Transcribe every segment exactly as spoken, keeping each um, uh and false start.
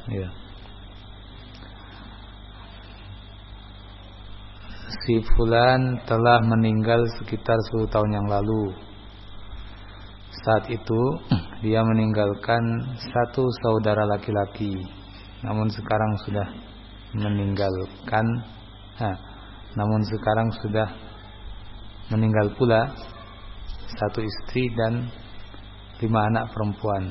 Ya. Si fulan telah meninggal sekitar sepuluh tahun yang lalu. Saat itu dia meninggalkan satu saudara laki-laki, namun sekarang sudah meninggalkan ha, namun sekarang sudah meninggal pula satu istri dan lima anak perempuan.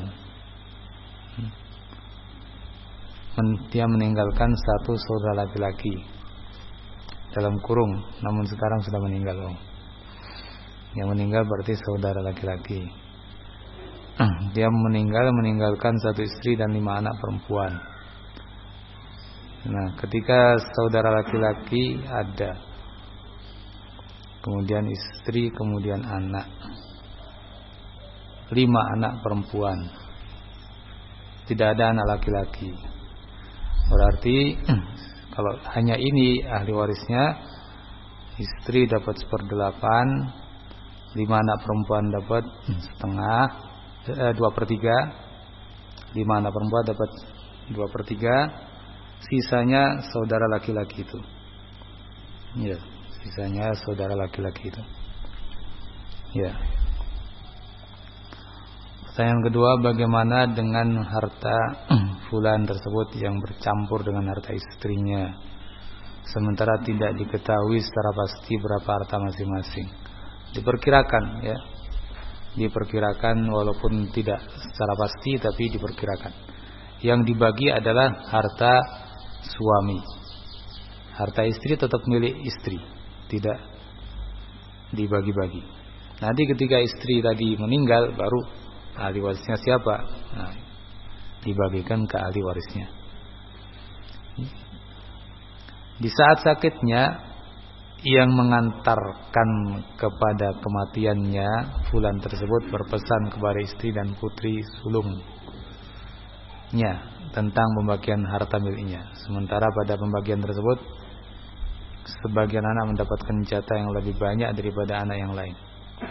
Dia meninggalkan satu saudara laki-laki dalam kurung, namun sekarang sudah meninggal. Oh. Yang meninggal berarti saudara laki-laki. Dia meninggal meninggalkan satu istri dan lima anak perempuan. Nah, ketika saudara laki-laki ada, kemudian istri, kemudian anak, lima anak perempuan, tidak ada anak laki-laki. Berarti kalau hanya ini ahli warisnya, istri dapat seperdelapan, lima anak perempuan dapat setengah, eh, dua per tiga, lima anak perempuan dapat dua per tiga, sisanya saudara laki-laki itu. Ya, sisanya saudara laki-laki itu. Ya. Pertanyaan kedua, bagaimana dengan harta fulan tersebut yang bercampur dengan harta istrinya, sementara tidak diketahui secara pasti berapa harta masing-masing? Diperkirakan, ya, diperkirakan walaupun tidak secara pasti, tapi diperkirakan. Yang dibagi adalah harta suami. Harta istri tetap milik istri, tidak dibagi-bagi. Nanti ketika istri tadi meninggal, baru ahli warisnya siapa? Nah, dibagikan ke ahli warisnya. Di saat sakitnya yang mengantarkan kepada kematiannya, fulan tersebut berpesan kepada istri dan putri sulungnya tentang pembagian harta miliknya. Sementara pada pembagian tersebut, sebagian anak mendapatkan jatah yang lebih banyak daripada anak yang lain.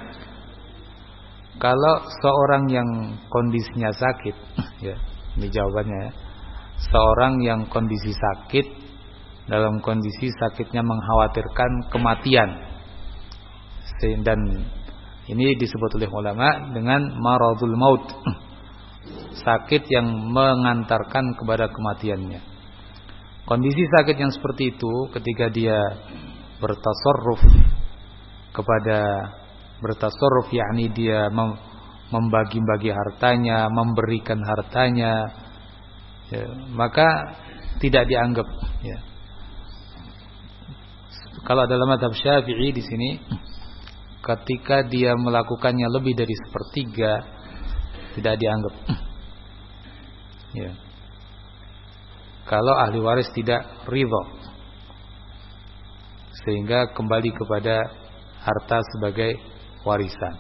Kalau seorang yang kondisinya sakit, ya, ini jawabannya ya. Seorang yang kondisi sakit, dalam kondisi sakitnya mengkhawatirkan kematian, dan ini disebut oleh ulama dengan maradul maut, sakit yang mengantarkan kepada kematiannya. Kondisi sakit yang seperti itu, ketika dia bertasarruf kepada bertasarruf, yakni dia membagi-bagi hartanya, memberikan hartanya, ya, maka tidak dianggap, ya. Kalau dalam mazhab Syafi'i di sini, ketika dia melakukannya lebih dari sepertiga, tidak dianggap, ya. Kalau ahli waris tidak ridha, sehingga kembali kepada harta sebagai warisan.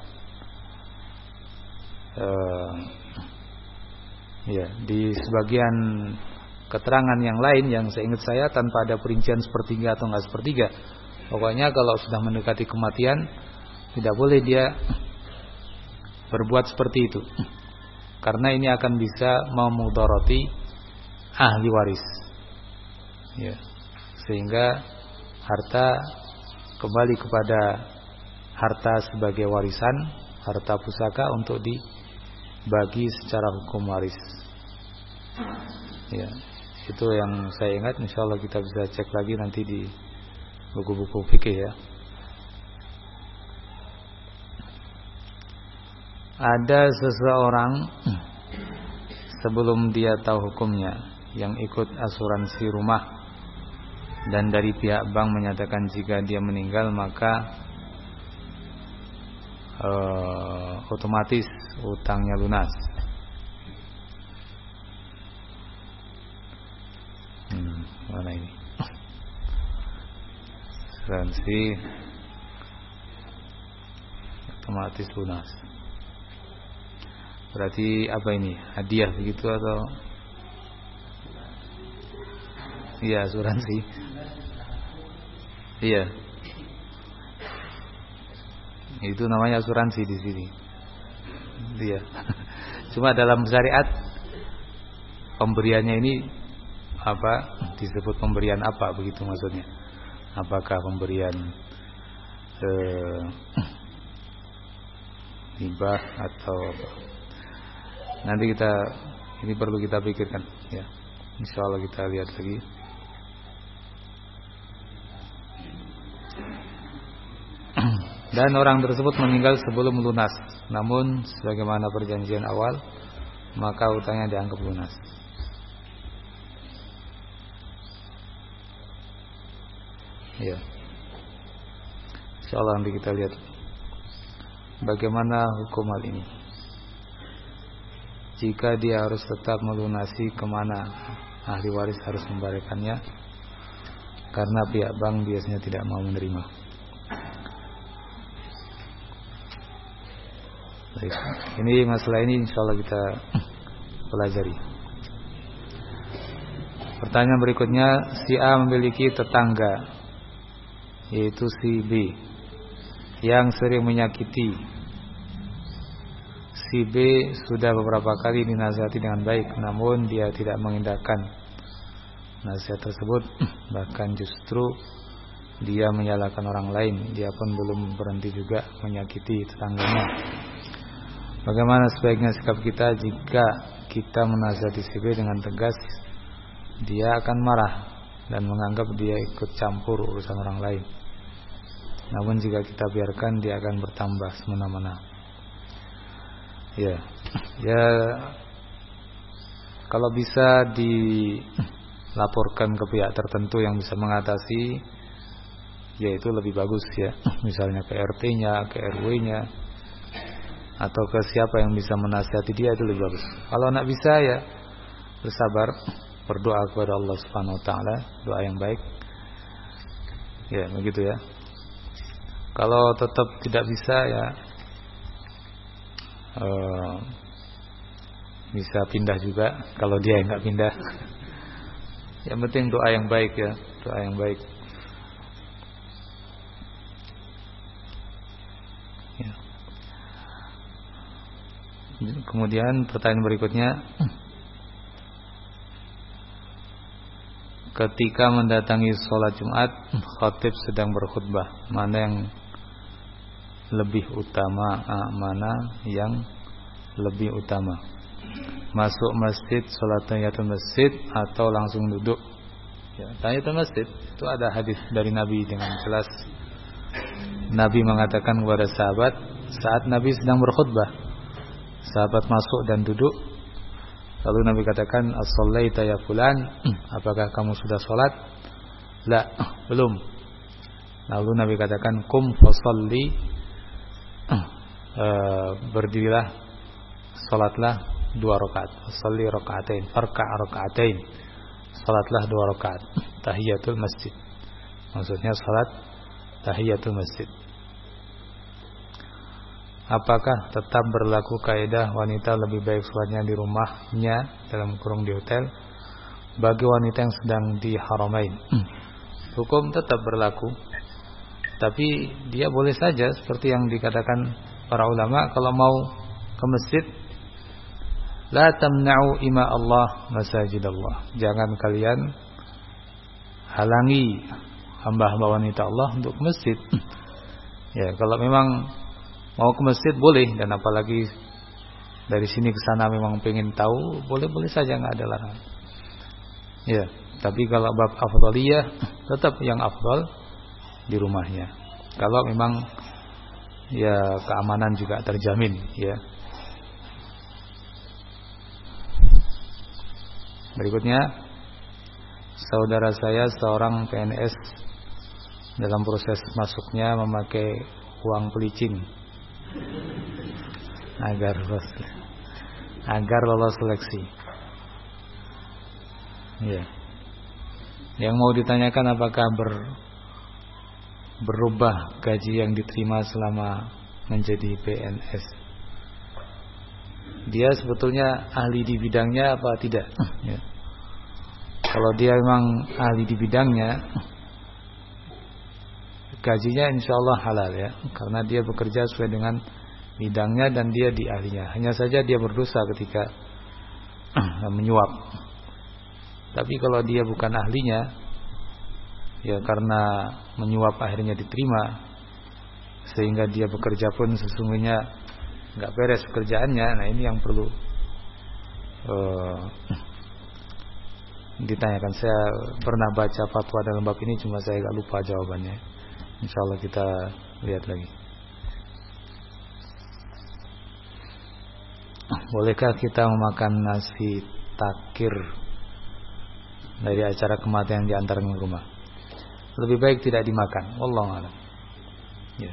Uh, ya, di sebagian keterangan yang lain yang seingat saya tanpa ada perincian sepertiga atau enggak sepertiga, pokoknya kalau sudah mendekati kematian tidak boleh dia berbuat seperti itu, karena ini akan bisa memudarati ahli waris, ya, sehingga harta kembali kepada harta sebagai warisan, harta pusaka untuk dibagi secara hukum waris. Ya, itu yang saya ingat. Insyaallah kita bisa cek lagi nanti di buku-buku fikih, ya. Ada seseorang sebelum dia tahu hukumnya yang ikut asuransi rumah, dan dari pihak bank menyatakan jika dia meninggal maka Uh, otomatis utangnya lunas. Hmm, mana ini? Asuransi otomatis lunas. Berarti apa ini? Hadiah begitu atau? Iya, asuransi. Iya. Itu namanya asuransi di sini. Iya. Cuma dalam syariat pemberiannya ini apa disebut pemberian apa begitu maksudnya? Apakah pemberian eh, hibah atau apa? Nanti kita ini perlu kita pikirkan ya. Insyaallah kita lihat lagi. Dan orang tersebut meninggal sebelum lunas. Namun sebagaimana perjanjian awal, maka utangnya dianggap lunas. Ya. Insyaallah nanti kita lihat bagaimana hukum hal ini. Jika dia harus tetap melunasi, kemana ahli waris harus memberikannya? Karena pihak bank biasanya tidak mau menerima. Baik. Ini masalah ini insyaallah kita pelajari. Pertanyaan berikutnya, si A memiliki tetangga yaitu si B yang sering menyakiti. Si B sudah beberapa kali dinasihati dengan baik, namun dia tidak mengindahkan nasihat tersebut. Bahkan justru dia menyalahkan orang lain. Dia pun belum berhenti juga menyakiti tetangganya. Bagaimana sebaiknya sikap kita jika kita menasihati si B dengan tegas? Dia akan marah dan menganggap dia ikut campur urusan orang lain. Namun jika kita biarkan, dia akan bertambah semena-mena. Ya, ya, kalau bisa dilaporkan ke pihak tertentu yang bisa mengatasi, ya itu lebih bagus ya. Misalnya ke R T-nya, ke R W-nya, atau ke siapa yang bisa menasihati dia, itu lebih bagus. Kalau nak bisa ya bersabar, berdoa kepada Allah Subhanahu wa taala, doa yang baik. Ya, begitu ya. Kalau tetap tidak bisa ya uh, bisa pindah juga kalau dia enggak pindah. Yang penting doa yang baik ya, doa yang baik. Ya. Kemudian pertanyaan berikutnya, ketika mendatangi sholat Jumat, khatib sedang berkhutbah, mana yang lebih utama, ah, mana yang lebih utama? Masuk masjid, sholat tahiyatul masjid, atau langsung duduk? Ya, tahiyatul masjid itu ada hadis dari Nabi dengan jelas. Nabi mengatakan kepada sahabat saat Nabi sedang berkhutbah, sahabat masuk dan duduk. Lalu Nabi katakan, as-shallaita ya fulan, apakah kamu sudah sholat? La, belum. Lalu Nabi katakan, kum fasalli, uh, berdirilah, sholatlah dua rakaat. Fasalli rakaatain, farka' rakaatain, sholatlah dua rakaat. Tahiyatul masjid, maksudnya sholat tahiyatul masjid. Apakah tetap berlaku kaidah wanita lebih baik sholatnya di rumahnya, dalam kurung di hotel, bagi wanita yang sedang di Haramain? Hukum tetap berlaku, tapi dia boleh saja seperti yang dikatakan para ulama, kalau mau ke masjid, la tamna'u ima Allah masajid Allah, jangan kalian halangi hamba-hamba wanita Allah untuk ke masjid. Ya, kalau memang mau ke masjid boleh, dan apalagi dari sini ke sana memang pengen tahu, boleh-boleh saja, nggak ada larangan. Ya, tapi kalau bab afdaliyah tetap yang afdal di rumahnya. Kalau memang ya keamanan juga terjamin, ya. Berikutnya, saudara saya seorang P N S dalam proses masuknya memakai uang pelicin agar lolos agar lolos seleksi. Ya. Yang mau ditanyakan, apakah ber, berubah gaji yang diterima selama menjadi P N S? Dia sebetulnya ahli di bidangnya apa tidak? Ya. Kalau dia memang ahli di bidangnya, gajinya insya Allah halal ya, karena dia bekerja sesuai dengan bidangnya dan dia di ahlinya. Hanya saja dia berdosa ketika menyuap, Tapi kalau dia bukan ahlinya, ya karena menyuap akhirnya diterima, sehingga dia bekerja pun sesungguhnya nggak beres pekerjaannya. Nah ini yang perlu uh, ditanyakan. Saya pernah baca fatwa dalam bab ini, cuma saya agak lupa jawabannya. Insyaallah kita lihat lagi. Bolehkah kita memakan nasi takir dari acara kematian di antar rumah? Lebih baik tidak dimakan. Wallahu a'lam. Ya.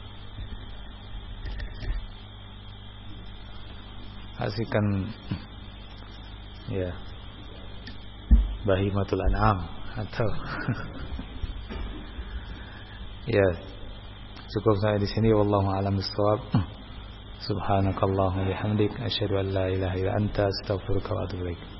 Asihkan ya bahimatul an'am atau ya cukup sampai di sini. Wallahu a'lam bishawab. Subhanakallahumma bihamdik asyhadu an la ilaha illa anta astaghfiruka wa atubu ilaik.